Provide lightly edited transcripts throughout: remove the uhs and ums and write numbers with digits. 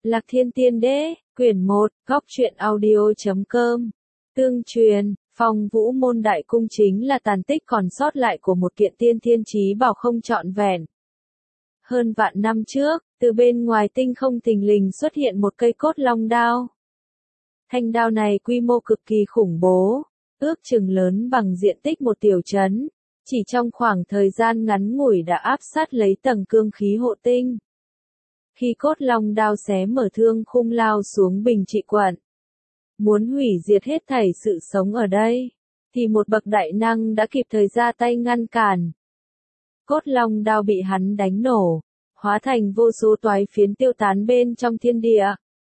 Lạc Thiên Tiên Đế, quyển 1, góc truyện audio.com. Tương truyền, Phong Vũ Môn Đại Cung chính là tàn tích còn sót lại của một kiện tiên thiên chí bảo không trọn vẹn. Hơn vạn năm trước, từ bên ngoài tinh không thình lình xuất hiện một cây cốt long đao. Thanh đao này quy mô cực kỳ khủng bố, ước chừng lớn bằng diện tích một tiểu trấn, chỉ trong khoảng thời gian ngắn ngủi đã áp sát lấy tầng cương khí hộ tinh. Khi cốt long đao xé mở thương khung lao xuống bình trị quận, muốn hủy diệt hết thảy sự sống ở đây, thì một bậc đại năng đã kịp thời ra tay ngăn cản. Cốt long đao bị hắn đánh nổ, hóa thành vô số toái phiến tiêu tán bên trong thiên địa.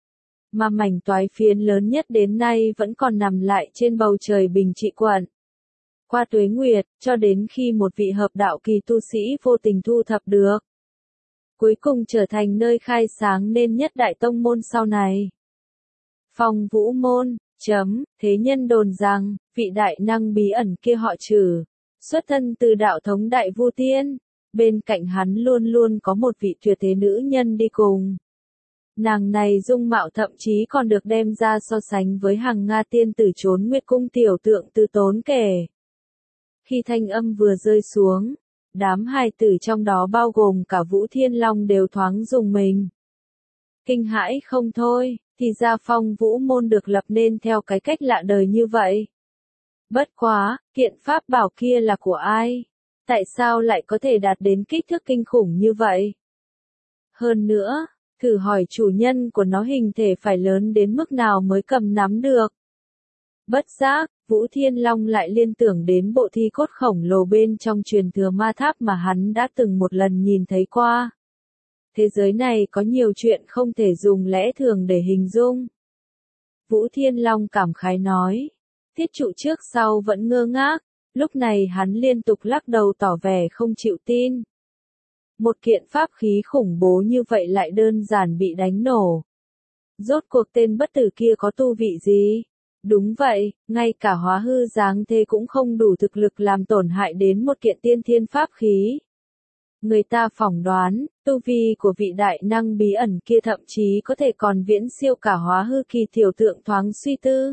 Mà mảnh toái phiến lớn nhất đến nay vẫn còn nằm lại trên bầu trời bình trị quận. Qua tuế nguyệt, cho đến khi một vị hợp đạo kỳ tu sĩ vô tình thu thập được, cuối cùng trở thành nơi khai sáng nên nhất đại tông môn sau này. Phong Vũ Môn, thế nhân đồn rằng, vị đại năng bí ẩn kia họ Trử, xuất thân từ đạo thống Đại Vu Tiên, bên cạnh hắn luôn luôn có một vị tuyệt thế nữ nhân đi cùng. Nàng này dung mạo thậm chí còn được đem ra so sánh với hàng Nga tiên tử trốn Nguyệt Cung tiểu tượng Từ Tốn kể. Khi thanh âm vừa rơi xuống, đám hài tử trong đó bao gồm cả Vũ Thiên Long đều thoáng rùng mình. Kinh hãi không thôi, thì ra Phong Vũ Môn được lập nên theo cái cách lạ đời như vậy. Bất quá, kiện pháp bảo kia là của ai? Tại sao lại có thể đạt đến kích thước kinh khủng như vậy? Hơn nữa, thử hỏi chủ nhân của nó hình thể phải lớn đến mức nào mới cầm nắm được? Bất giác, Vũ Thiên Long lại liên tưởng đến bộ thi cốt khổng lồ bên trong truyền thừa ma tháp mà hắn đã từng một lần nhìn thấy qua. Thế giới này có nhiều chuyện không thể dùng lẽ thường để hình dung. Vũ Thiên Long cảm khái nói. Thiết trụ trước sau vẫn ngơ ngác, lúc này hắn liên tục lắc đầu tỏ vẻ không chịu tin. Một kiện pháp khí khủng bố như vậy lại đơn giản bị đánh nổ. Rốt cuộc tên bất tử kia có tu vị gì? Đúng vậy, ngay cả hóa hư dáng thế cũng không đủ thực lực làm tổn hại đến một kiện tiên thiên pháp khí. Người ta phỏng đoán, tu vi của vị đại năng bí ẩn kia thậm chí có thể còn viễn siêu cả hóa hư kỳ tiểu tượng thoáng suy tư.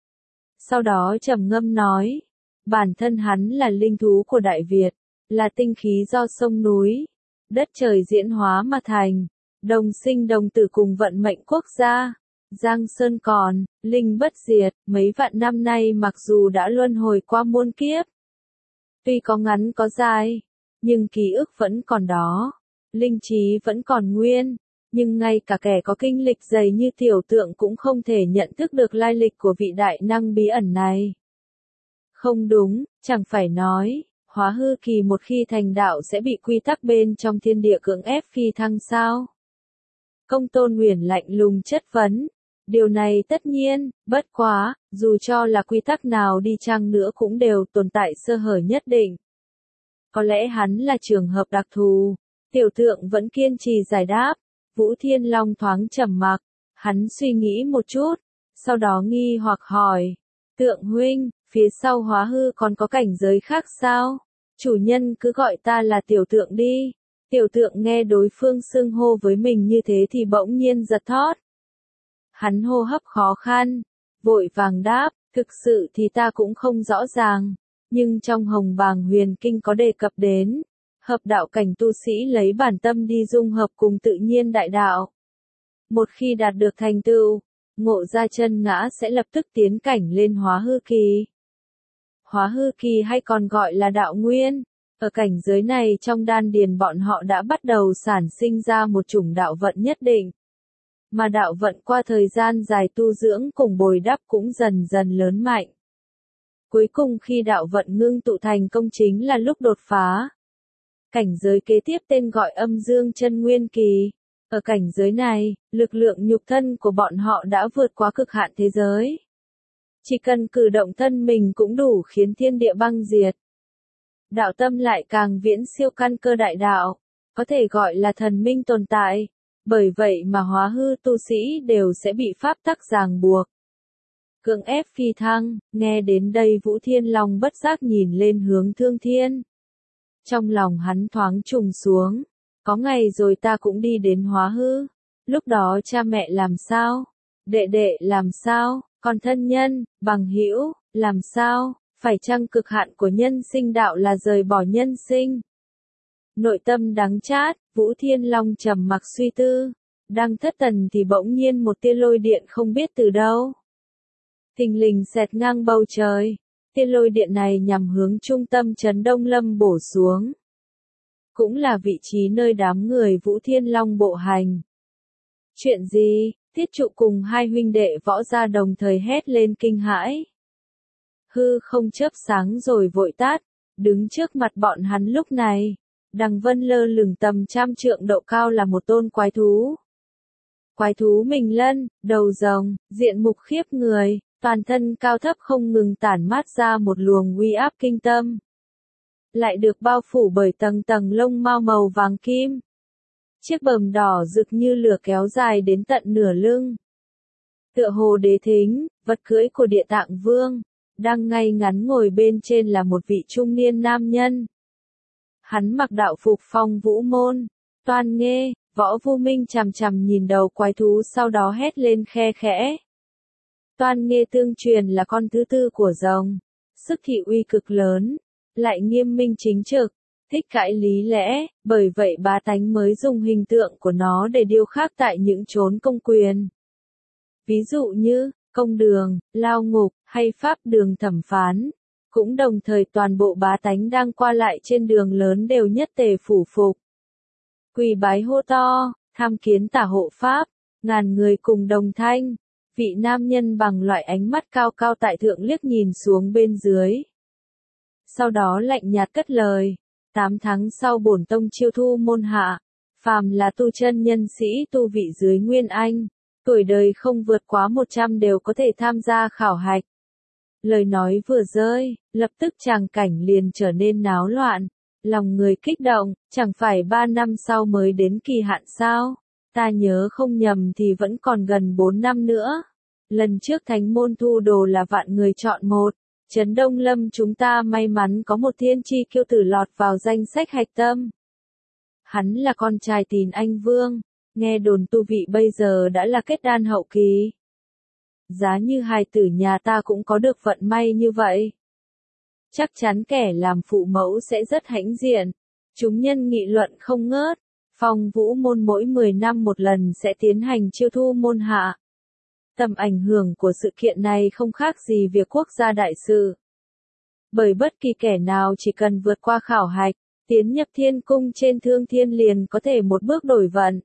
Sau đó trầm ngâm nói, bản thân hắn là linh thú của Đại Việt, là tinh khí do sông núi, đất trời diễn hóa mà thành, đồng sinh đồng tử cùng vận mệnh quốc gia. Giang Sơn còn, linh bất diệt, mấy vạn năm nay mặc dù đã luân hồi qua muôn kiếp. Tuy có ngắn có dài, nhưng ký ức vẫn còn đó, linh trí vẫn còn nguyên, nhưng ngay cả kẻ có kinh lịch dày như tiểu tượng cũng không thể nhận thức được lai lịch của vị đại năng bí ẩn này. Không đúng, chẳng phải nói, hóa hư kỳ một khi thành đạo sẽ bị quy tắc bên trong thiên địa cưỡng ép phi thăng sao? Công Tôn Huyền lạnh lùng chất vấn. Điều này tất nhiên, bất quá, dù cho là quy tắc nào đi chăng nữa cũng đều tồn tại sơ hở nhất định. Có lẽ hắn là trường hợp đặc thù, tiểu tượng vẫn kiên trì giải đáp, Vũ Thiên Long thoáng trầm mặc, hắn suy nghĩ một chút, sau đó nghi hoặc hỏi, tượng huynh, phía sau hóa hư còn có cảnh giới khác sao? Chủ nhân cứ gọi ta là tiểu tượng đi. Tiểu tượng nghe đối phương xưng hô với mình như thế thì bỗng nhiên giật thót. Hắn hô hấp khó khăn, vội vàng đáp, thực sự thì ta cũng không rõ ràng, nhưng trong Hồng Bàng Huyền Kinh có đề cập đến, hợp đạo cảnh tu sĩ lấy bản tâm đi dung hợp cùng tự nhiên đại đạo. Một khi đạt được thành tựu, ngộ ra chân ngã sẽ lập tức tiến cảnh lên hóa hư kỳ. Hóa hư kỳ hay còn gọi là đạo nguyên, ở cảnh giới này trong đan điền bọn họ đã bắt đầu sản sinh ra một chủng đạo vận nhất định. Mà đạo vận qua thời gian dài tu dưỡng cùng bồi đắp cũng dần dần lớn mạnh. Cuối cùng khi đạo vận ngưng tụ thành công chính là lúc đột phá. Cảnh giới kế tiếp tên gọi âm dương chân nguyên kỳ. Ở cảnh giới này, lực lượng nhục thân của bọn họ đã vượt quá cực hạn thế giới. Chỉ cần cử động thân mình cũng đủ khiến thiên địa băng diệt. Đạo tâm lại càng viễn siêu căn cơ đại đạo, có thể gọi là thần minh tồn tại. Bởi vậy mà hóa hư tu sĩ đều sẽ bị pháp tắc ràng buộc. Cưỡng ép phi thăng, nghe đến đây Vũ Thiên Long bất giác nhìn lên hướng Thương Thiên. Trong lòng hắn thoáng trùng xuống, có ngày rồi ta cũng đi đến hóa hư. Lúc đó cha mẹ làm sao? Đệ đệ làm sao? Còn thân nhân, bằng hữu, làm sao? Phải chăng cực hạn của nhân sinh đạo là rời bỏ nhân sinh? Nội tâm đắng chát, Vũ Thiên Long trầm mặc suy tư. Đang thất thần thì bỗng nhiên một tia lôi điện không biết từ đâu. Thình lình xẹt ngang bầu trời. Tia lôi điện này nhằm hướng trung tâm trấn Đông Lâm bổ xuống. Cũng là vị trí nơi đám người Vũ Thiên Long bộ hành. Chuyện gì? Tiết Trụ cùng hai huynh đệ võ gia đồng thời hét lên kinh hãi. Hư không chớp sáng rồi vội tát, đứng trước mặt bọn hắn lúc này. Đằng vân lơ lửng tầm 100 trượng độ cao là một tôn quái thú. Quái thú mình lân, đầu rồng, diện mục khiếp người, toàn thân cao thấp không ngừng tản mát ra một luồng uy áp kinh tâm. Lại được bao phủ bởi tầng tầng lông mao màu vàng kim. Chiếc bờm đỏ rực như lửa kéo dài đến tận nửa lưng. Tựa hồ đế thính, vật cưỡi của Địa Tạng Vương, đang ngay ngắn ngồi bên trên là một vị trung niên nam nhân. Hắn mặc đạo phục Phong Vũ Môn, Toan Nghê, Võ Vu Minh chằm chằm nhìn đầu quái thú sau đó hét lên khe khẽ. Toan Nghê tương truyền là con thứ tư của rồng, sức thị uy cực lớn, lại nghiêm minh chính trực, thích cãi lý lẽ, bởi vậy bá tánh mới dùng hình tượng của nó để điêu khắc tại những chốn công quyền. Ví dụ như, công đường, lao ngục, hay pháp đường thẩm phán. Cũng đồng thời toàn bộ bá tánh đang qua lại trên đường lớn đều nhất tề phủ phục. Quỳ bái hô to, tham kiến tả hộ pháp, ngàn người cùng đồng thanh. Vị nam nhân bằng loại ánh mắt cao cao tại thượng liếc nhìn xuống bên dưới. Sau đó lạnh nhạt cất lời, 8 tháng sau bổn tông chiêu thu môn hạ, phàm là tu chân nhân sĩ tu vị dưới Nguyên Anh, tuổi đời không vượt quá 100 đều có thể tham gia khảo hạch. Lời nói vừa rơi, lập tức tràng cảnh liền trở nên náo loạn, lòng người kích động, chẳng phải 3 năm sau mới đến kỳ hạn sao? Ta nhớ không nhầm thì vẫn còn gần 4 năm nữa. Lần trước thánh môn thu đồ là vạn người chọn một, trấn Đông Lâm chúng ta may mắn có một thiên chi kiêu tử lọt vào danh sách hạch tâm. Hắn là con trai Tín Anh Vương, nghe đồn tu vị bây giờ đã là kết đan hậu kỳ. Giá như hài tử nhà ta cũng có được vận may như vậy. Chắc chắn kẻ làm phụ mẫu sẽ rất hãnh diện. Chúng nhân nghị luận không ngớt. Phong Vũ Môn mỗi 10 năm một lần sẽ tiến hành chiêu thu môn hạ. Tầm ảnh hưởng của sự kiện này không khác gì việc quốc gia đại sự. Bởi bất kỳ kẻ nào chỉ cần vượt qua khảo hạch, tiến nhập thiên cung trên thương thiên liền có thể một bước đổi vận.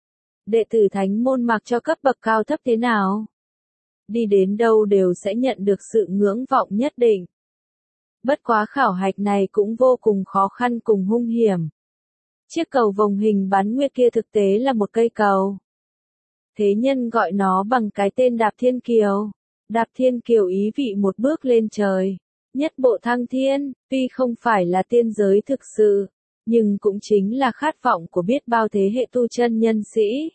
Đệ tử thánh môn mặc cho cấp bậc cao thấp thế nào, đi đến đâu đều sẽ nhận được sự ngưỡng vọng nhất định. Bất quá khảo hạch này cũng vô cùng khó khăn cùng hung hiểm. Chiếc cầu vồng hình bán nguyệt kia thực tế là một cây cầu. Thế nhân gọi nó bằng cái tên Đạp Thiên Kiều. Đạp Thiên Kiều ý vị một bước lên trời, nhất bộ thăng thiên, tuy không phải là tiên giới thực sự, nhưng cũng chính là khát vọng của biết bao thế hệ tu chân nhân sĩ.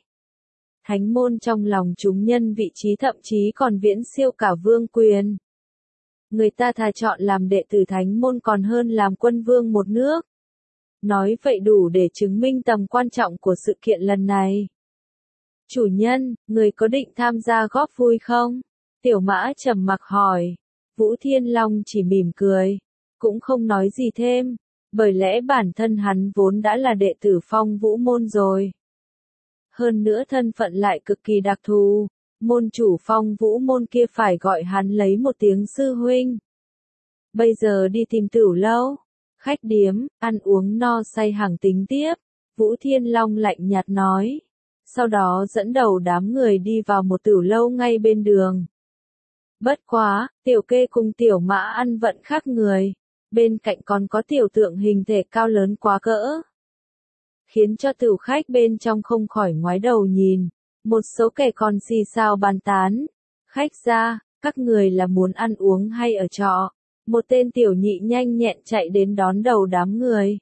Thánh môn trong lòng chúng nhân vị trí thậm chí còn viễn siêu cả vương quyền. Người ta thà chọn làm đệ tử thánh môn còn hơn làm quân vương một nước. Nói vậy đủ để chứng minh tầm quan trọng của sự kiện lần này. Chủ nhân, người có định tham gia góp vui không? Tiểu Mã trầm mặc hỏi. Vũ Thiên Long chỉ mỉm cười, cũng không nói gì thêm, bởi lẽ bản thân hắn vốn đã là đệ tử Phong Vũ Môn rồi. Hơn nữa thân phận lại cực kỳ đặc thù, môn chủ Phong Vũ Môn kia phải gọi hắn lấy một tiếng sư huynh. Bây giờ đi tìm tửu lâu, khách điếm, ăn uống no say hàng tính tiếp, Vũ Thiên Long lạnh nhạt nói. Sau đó dẫn đầu đám người đi vào một tửu lâu ngay bên đường. Bất quá, Tiểu Kê cùng Tiểu Mã ăn vận khác người, bên cạnh còn có tiểu tượng hình thể cao lớn quá cỡ. Khiến cho tửu khách bên trong không khỏi ngoái đầu nhìn, một số kẻ còn xì xào bàn tán. Khách gia, các người là muốn ăn uống hay ở trọ? Một tên tiểu nhị nhanh nhẹn chạy đến đón đầu đám người.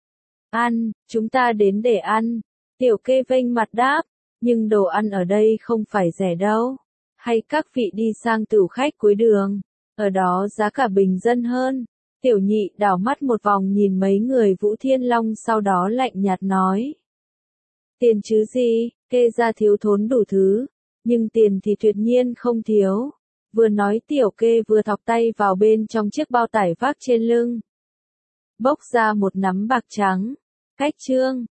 Ăn, chúng ta đến để ăn. Tiểu Kê vênh mặt đáp, nhưng đồ ăn ở đây không phải rẻ đâu. Hay các vị đi sang tửu khách cuối đường, ở đó giá cả bình dân hơn. Tiểu nhị đảo mắt một vòng nhìn mấy người Vũ Thiên Long sau đó lạnh nhạt nói. Tiền chứ gì, Kê gia thiếu thốn đủ thứ, nhưng tiền thì tuyệt nhiên không thiếu. Vừa nói Tiểu Kê vừa thọc tay vào bên trong chiếc bao tải vác trên lưng. Bốc ra một nắm bạc trắng. Cách chương